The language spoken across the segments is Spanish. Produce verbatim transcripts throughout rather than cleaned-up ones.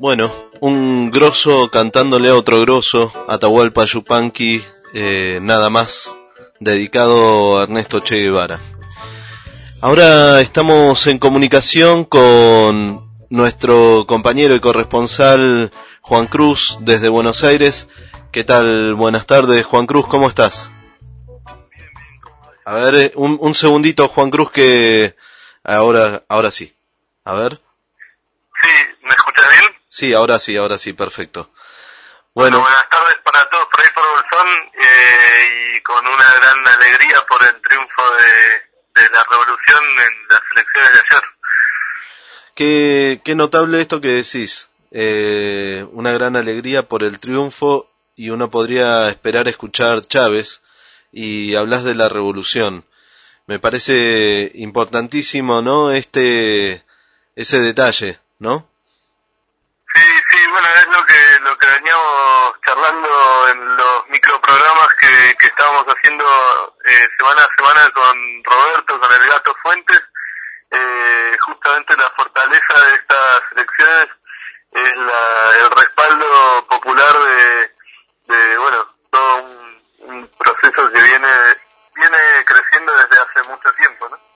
Bueno, un grosso cantándole a otro grosso, Atahualpa Yupanqui, eh, nada más, dedicado a Ernesto Che Guevara. Ahora estamos en comunicación con nuestro compañero y corresponsal Juan Cruz desde Buenos Aires. ¿Qué tal? Buenas tardes, Juan Cruz, ¿cómo estás? Bien, bien, ¿cómo vas? A ver, un, un segundito, Juan Cruz, que ahora, ahora sí. A ver. Sí, ¿me escuchas bien? Sí, ahora sí, ahora sí, perfecto. Bueno, Bueno, buenas tardes para todos por ahí por Bolsón eh, y con una gran alegría por el triunfo de, de la revolución en las elecciones de ayer. qué, qué notable esto que decís. Eh, una gran alegría por el triunfo y uno podría esperar escuchar Chávez y hablas de la revolución. Me parece importantísimo, ¿no? Este, ese detalle, ¿no? Sí, sí, bueno, es lo que lo que veníamos charlando en los microprogramas que, que estábamos haciendo eh, semana a semana con Roberto, con el Gato Fuentes. Eh, justamente la fortaleza de estas elecciones es la, el respaldo popular de, de bueno, todo un, un proceso que viene viene creciendo desde hace mucho tiempo, ¿no?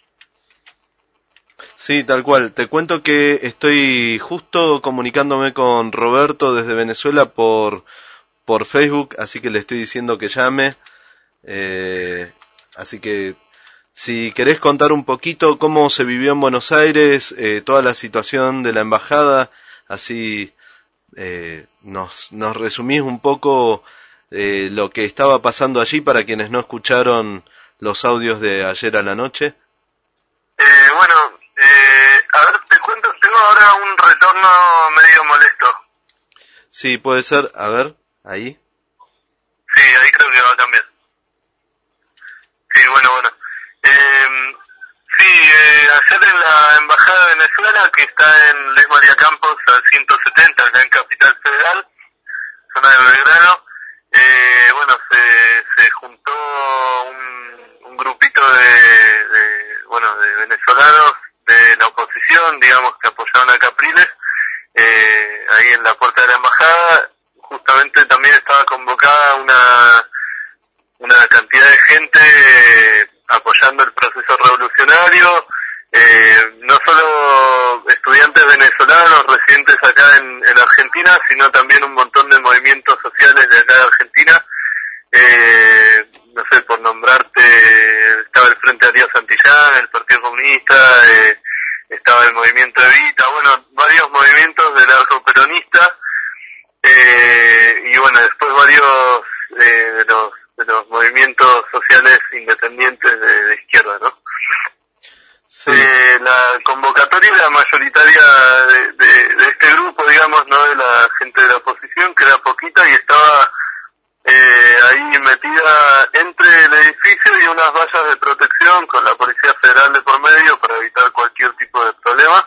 Sí, tal cual. Te cuento que estoy justo comunicándome con Roberto desde Venezuela por, por Facebook, así que le estoy diciendo que llame. Eh, así que si querés contar un poquito cómo se vivió en Buenos Aires, eh, toda la situación de la embajada, así eh, nos, nos resumís un poco eh, lo que estaba pasando allí para quienes no escucharon los audios de ayer a la noche. Eh, bueno, eh, a ver, te cuento, tengo ahora un retorno medio molesto. Sí, puede ser. A ver, ahí. Sí, ahí creo que va a cambiar. Sí, bueno, bueno. Eh, sí, eh, ayer en la Embajada de Venezuela, que está en Luis María Campos, al ciento setenta, acá en Capital Federal, zona de Belgrano, eh, bueno, se, se juntó un, un grupito de, de, bueno, de venezolanos de la oposición, digamos, que apoyaban a Capriles, eh, ahí en la puerta de la embajada. Justamente también estaba convocada una, una cantidad de gente eh, apoyando el proceso revolucionario, eh, no solo estudiantes venezolanos residentes acá en, en Argentina, sino también un montón de movimientos sociales de acá de Argentina. Eh, no sé, por nombrarte, estaba el Frente Darío Santillán, el Partido Comunista, eh, estaba el Movimiento Evita, bueno, varios movimientos del arco peronista, eh, y bueno, después varios eh, de los de los movimientos sociales independientes de, de izquierda, ¿no? Sí. Eh, la convocatoria era mayoritaria de, de, de este grupo, digamos, no de la gente de la oposición, que era poquita y estaba eh, ahí metida entre el edificio y unas vallas de protección con la Policía Federal de por medio para evitar cualquier tipo de problema.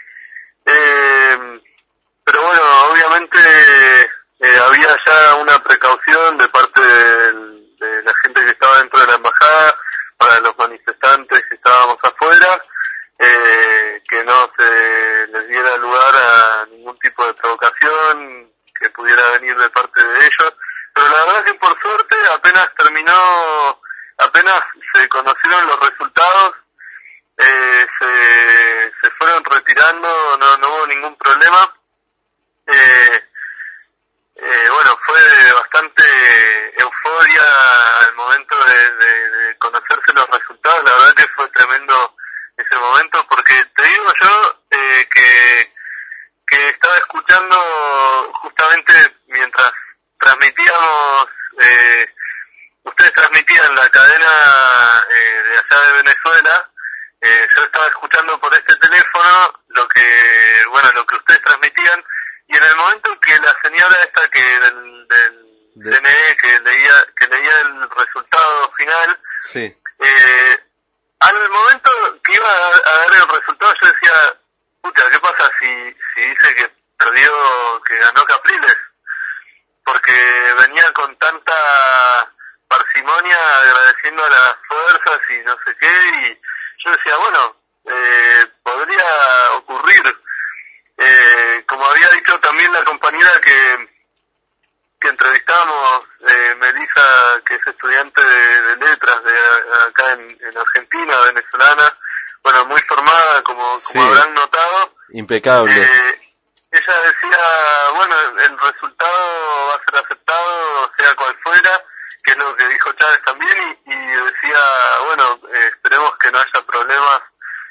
Eh, pero bueno, obviamente eh, había ya una precaución de parte del, de la gente que estaba dentro de la embajada para los manifestantes que estábamos afuera, eh, que no se les diera lugar a ningún tipo de provocación que pudiera venir de parte de ellos. Pero la verdad que por suerte apenas terminó, apenas se conocieron los resultados, eh, se, se fueron retirando, no, no hubo ningún problema. Eh, eh, bueno, fue bastante euforia al momento de, de, de conocerse los resultados. La verdad que fue tremendo ese momento, porque te digo yo eh, que, que estaba escuchando justamente mientras transmitíamos, eh, ustedes transmitían la cadena eh, de allá de Venezuela, eh, yo estaba escuchando por este teléfono lo que, bueno, lo que ustedes transmitían. Y en el momento que la señora esta que del, del De... C N E que leía que leía el resultado final, Sí. eh, al momento que iba a, a dar el resultado yo decía, pucha, ¿qué pasa si, si dice que perdió, que ganó Capriles? Porque venía con tanta parsimonia agradeciendo a las fuerzas y no sé qué, y yo decía, bueno, eh, podría ocurrir. Eh, como como había dicho también la compañera que, que entrevistamos, eh, Melissa, que es estudiante de, de letras de, de acá en, en Argentina, venezolana, bueno, muy formada, como, como Sí. habrán notado. Impecable. Eh, ella decía, bueno, el resultado va a ser aceptado, sea cual fuera, que es lo que dijo Chávez también, y, y decía, bueno, eh, esperemos que no haya problemas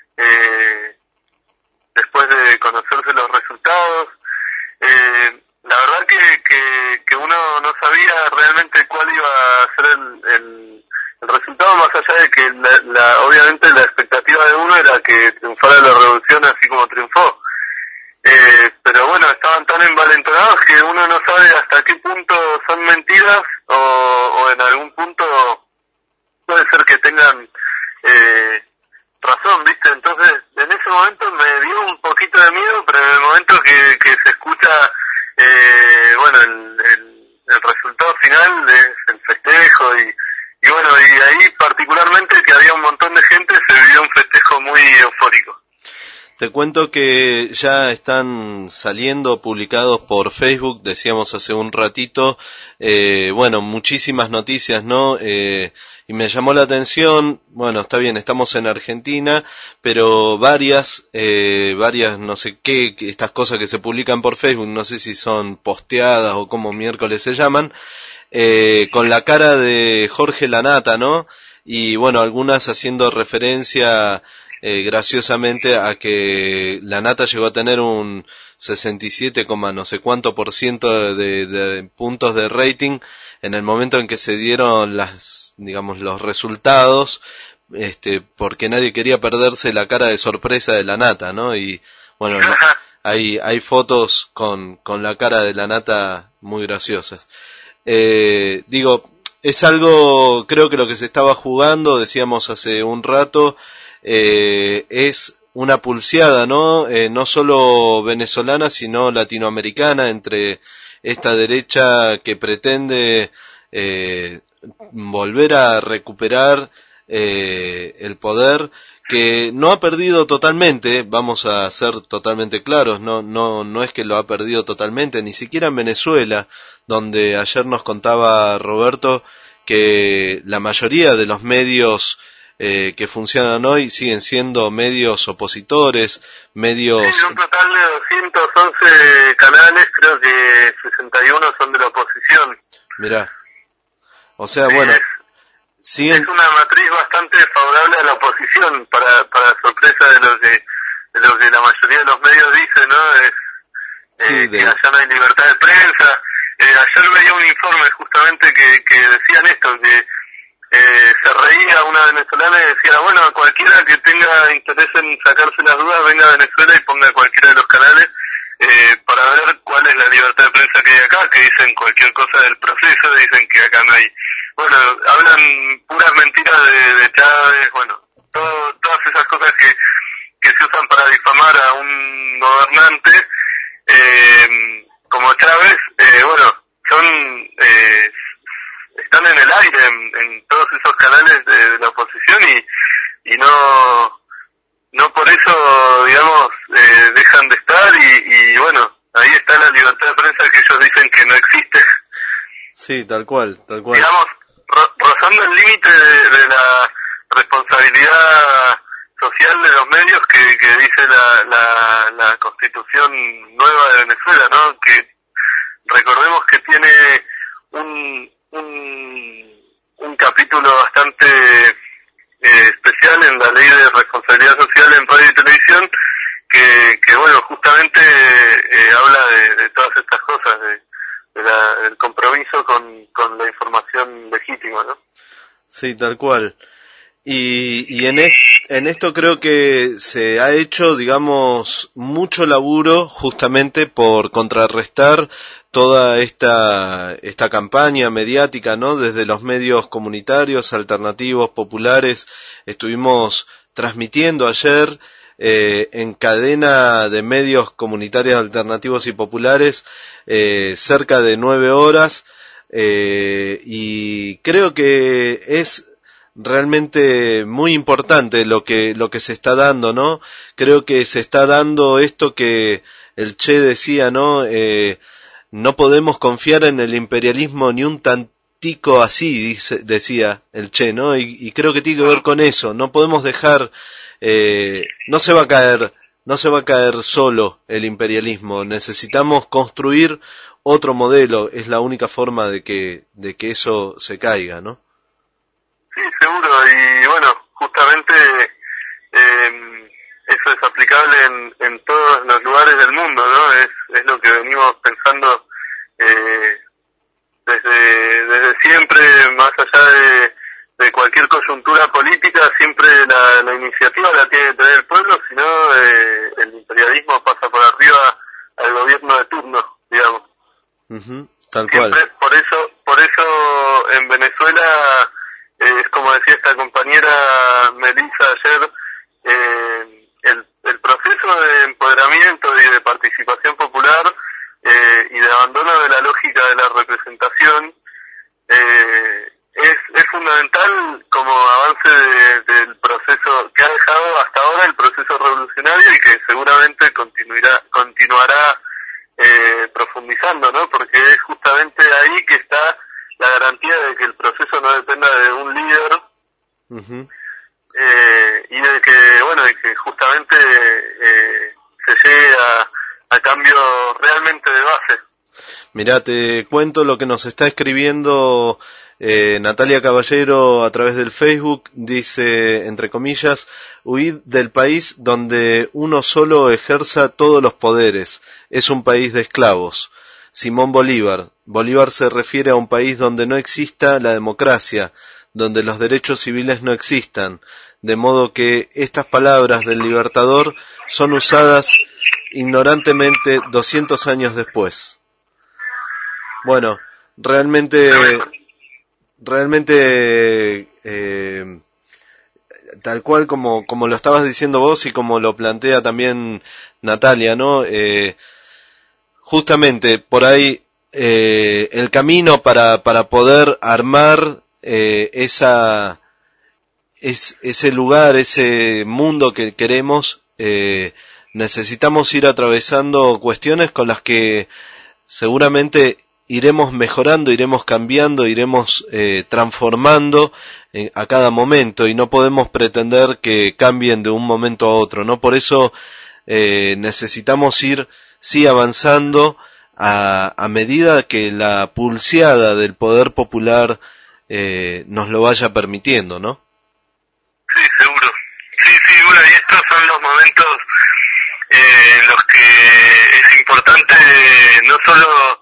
eh, después de conocerse los resultados. Eh, la verdad que, que, que uno no sabía realmente cuál iba a ser el, el, el resultado, más allá de que la, la, obviamente la expectativa de uno era que triunfara la revolución así como triunfó. Eh, pero bueno, estaban tan envalentonados que uno no sabe hasta qué punto son mentiras o, o en algún punto puede ser que tengan eh, razón, ¿viste? Entonces, en ese momento me dio un poquito de miedo, pero en el momento que, que se escucha, eh, bueno, el, el, el resultado final es el festejo y, y bueno, y ahí particularmente que había un montón de gente, se vivió un festejo muy eufórico. Te cuento que ya están saliendo publicados por Facebook, decíamos hace un ratito, eh, bueno, muchísimas noticias, ¿no? Eh, y me llamó la atención, bueno, está bien, estamos en Argentina, pero varias, eh, varias, no sé qué, estas cosas que se publican por Facebook, no sé si son posteadas o como miércoles se llaman, eh, con la cara de Jorge Lanata, ¿no? Y bueno, algunas haciendo referencia Eh, graciosamente a que Lanata llegó a tener un sesenta y siete, no sé cuánto por ciento de, de, de puntos de rating en el momento en que se dieron las, digamos, los resultados, este, porque nadie quería perderse la cara de sorpresa de Lanata, ¿no? Y bueno, no, hay, hay fotos con, con la cara de Lanata muy graciosas. Eh, digo, es algo, creo que lo que se estaba jugando, decíamos hace un rato, Eh, es una pulseada, ¿no? Eh, no solo venezolana, sino latinoamericana, entre esta derecha que pretende eh, volver a recuperar eh, el poder, que no ha perdido totalmente, vamos a ser totalmente claros, no, no, no es que lo ha perdido totalmente, ni siquiera en Venezuela, donde ayer nos contaba Roberto que la mayoría de los medios Eh, que funcionan hoy siguen siendo medios opositores, medios... Sí, un total de doscientos once canales, creo que sesenta y uno son de la oposición. Mirá, o sea, Sí, bueno, es, siguen... es una matriz bastante favorable a la oposición, para, para sorpresa de lo que de lo que la mayoría de los medios dicen, ¿no? Es Sí, eh, de... que allá no hay libertad de prensa. Eh, ayer veía un informe justamente que, que decían esto, que Eh, se reía una venezolana y decía, bueno, cualquiera que tenga interés en sacarse las dudas, venga a Venezuela y ponga cualquiera de los canales eh, para ver cuál es la libertad de prensa que hay acá, que dicen cualquier cosa del proceso, dicen que acá no hay. Bueno, hablan puras mentiras de, de Chávez, bueno, todo, todas esas cosas que, que se usan para difamar a un gobernante eh, como Chávez, eh, bueno, son... Eh, están en el aire en, en todos esos canales de, de la oposición y, y no no por eso, digamos, eh, dejan de estar y, y bueno, ahí está la libertad de prensa que ellos dicen que no existe. Sí, tal cual, tal cual. Digamos, ro- rozando el límite de, de la responsabilidad social de los medios que, que dice la, la, la Constitución nueva de Venezuela, ¿no? Que recordemos que tiene un un, un capítulo bastante eh, especial en la ley de responsabilidad social en radio y televisión que, que bueno, justamente eh, habla de, de todas estas cosas, de, de la, del compromiso con, con la información legítima, ¿no? Sí, tal cual. Y, y en, es, en esto creo que se ha hecho, digamos, mucho laburo justamente por contrarrestar toda esta esta campaña mediática, ¿no? Desde los medios comunitarios, alternativos, populares, estuvimos transmitiendo ayer eh, en cadena de medios comunitarios, alternativos y populares eh, cerca de nueve horas eh, y creo que es realmente muy importante lo que lo que se está dando, ¿no? Creo que se está dando esto que el Che decía, ¿no? Eh, no podemos confiar en el imperialismo ni un tantico así, dice, decía el Che, ¿no? Y, y creo que tiene que ver con eso, no podemos dejar, eh, no se va a caer, no se va a caer solo el imperialismo, necesitamos construir otro modelo, es la única forma de que, de que eso se caiga, ¿no? Sí, seguro, y bueno, justamente eh, eso es aplicable en, en todos los lugares del mundo, ¿no? Es, es lo que venimos pensando eh, desde, desde siempre, más allá de, de cualquier coyuntura política, siempre la, la iniciativa la tiene que tener el pueblo, si no eh, el imperialismo pasa por arriba al gobierno de turno, digamos. Uh-huh, tal siempre, cual. Por eso, por eso en Venezuela, eh, es como decía esta compañera Melissa ayer, eh, el, el proceso de empoderamiento y de participación popular eh, y de abandono de la lógica de la representación eh, es, es fundamental como avance de, del proceso que ha dejado hasta ahora el proceso revolucionario y que seguramente continuará, continuará eh, profundizando, ¿no? Porque es justamente ahí que está la garantía de que el proceso no dependa de un líder uh-huh. eh, y de que, bueno, de que justamente eh, se llegue a, a cambios realmente de base. Mirá, te cuento lo que nos está escribiendo eh, Natalia Caballero a través del Facebook. Dice, entre comillas, huid del país donde uno solo ejerza todos los poderes. Es un país de esclavos. Simón Bolívar. Bolívar se refiere a un país donde no exista la democracia, donde los derechos civiles no existan, de modo que estas palabras del Libertador son usadas ignorantemente doscientos años después. Bueno, realmente, realmente, eh, tal cual como, como lo estabas diciendo vos y como lo plantea también Natalia, ¿no? Eh, justamente por ahí eh, el camino para para poder armar eh, esa es, ese lugar, ese mundo que queremos, eh, necesitamos ir atravesando cuestiones con las que seguramente iremos mejorando, iremos cambiando, iremos eh, transformando eh, a cada momento, y no podemos pretender que cambien de un momento a otro, ¿no? Por eso eh, necesitamos ir sí avanzando a, a medida que la pulseada del poder popular eh, nos lo vaya permitiendo, ¿no? Sí, seguro. Sí, sí, bueno, y estos son los momentos eh, en los que es importante no solo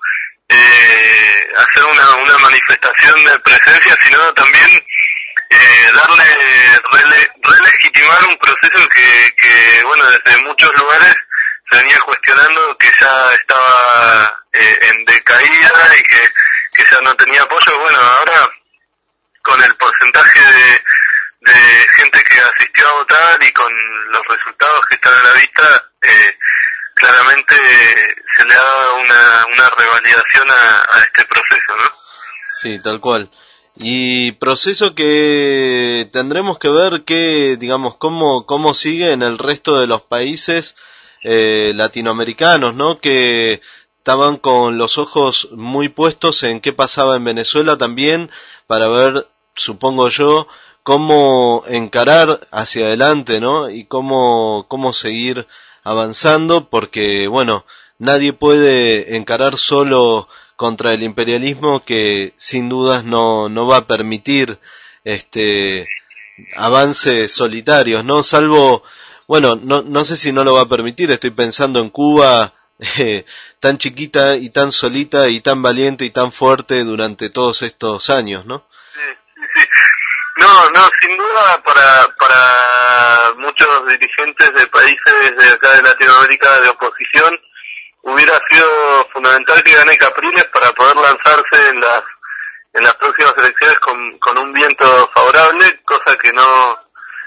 eh, hacer una, una manifestación de presencia, sino también eh, darle, rele, relegitimar un proceso que, que, bueno, desde muchos lugares se venía cuestionando, que ya estaba eh, en decaída y que, que ya no tenía apoyo. Bueno, ahora con el porcentaje de, de gente que asistió a votar y con los resultados que están a la vista, eh, claramente se le ha dado una, una revalidación a, a este proceso, ¿no? Sí, tal cual. Y proceso que tendremos que ver que, digamos, cómo, cómo sigue en el resto de los países eh, latinoamericanos, ¿no? Que estaban con los ojos muy puestos en qué pasaba en Venezuela también, para ver, supongo yo, cómo encarar hacia adelante, ¿no? Y cómo, cómo seguir avanzando, porque, bueno, nadie puede encarar solo contra el imperialismo, que sin dudas no, no va a permitir este avances solitarios, ¿no? Salvo, bueno, no, no sé si no lo va a permitir, estoy pensando en Cuba, eh, tan chiquita y tan solita y tan valiente y tan fuerte durante todos estos años, ¿no? Sí, sí, sí. No, no, sin duda para, para muchos dirigentes de países de acá de Latinoamérica de oposición hubiera sido fundamental que gane Capriles para poder lanzarse en las en las próximas elecciones con, con un viento favorable, cosa que no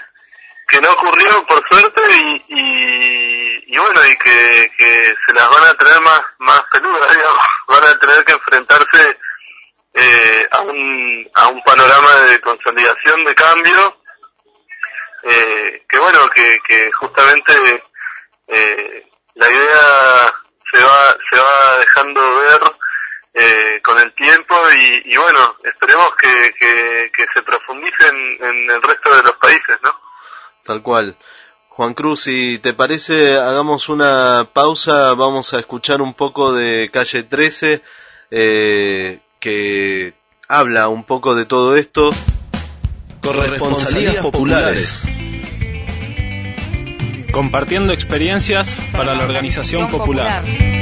que no ocurrió por suerte, y, y, y bueno, y que, que se las van a tener más más peludas, digamos, van a tener que enfrentarse eh, a un a un panorama de consolidación, de cambio, eh, que bueno, que, que justamente eh, la idea se va dejando ver eh, con el tiempo y, y bueno, esperemos que, que, que se profundice en, en el resto de los países, ¿no? Tal cual. Juan Cruz, si te parece, hagamos una pausa, vamos a escuchar un poco de Calle trece, eh, que habla un poco de todo esto. Corresponsalías populares. Compartiendo experiencias para la organización popular.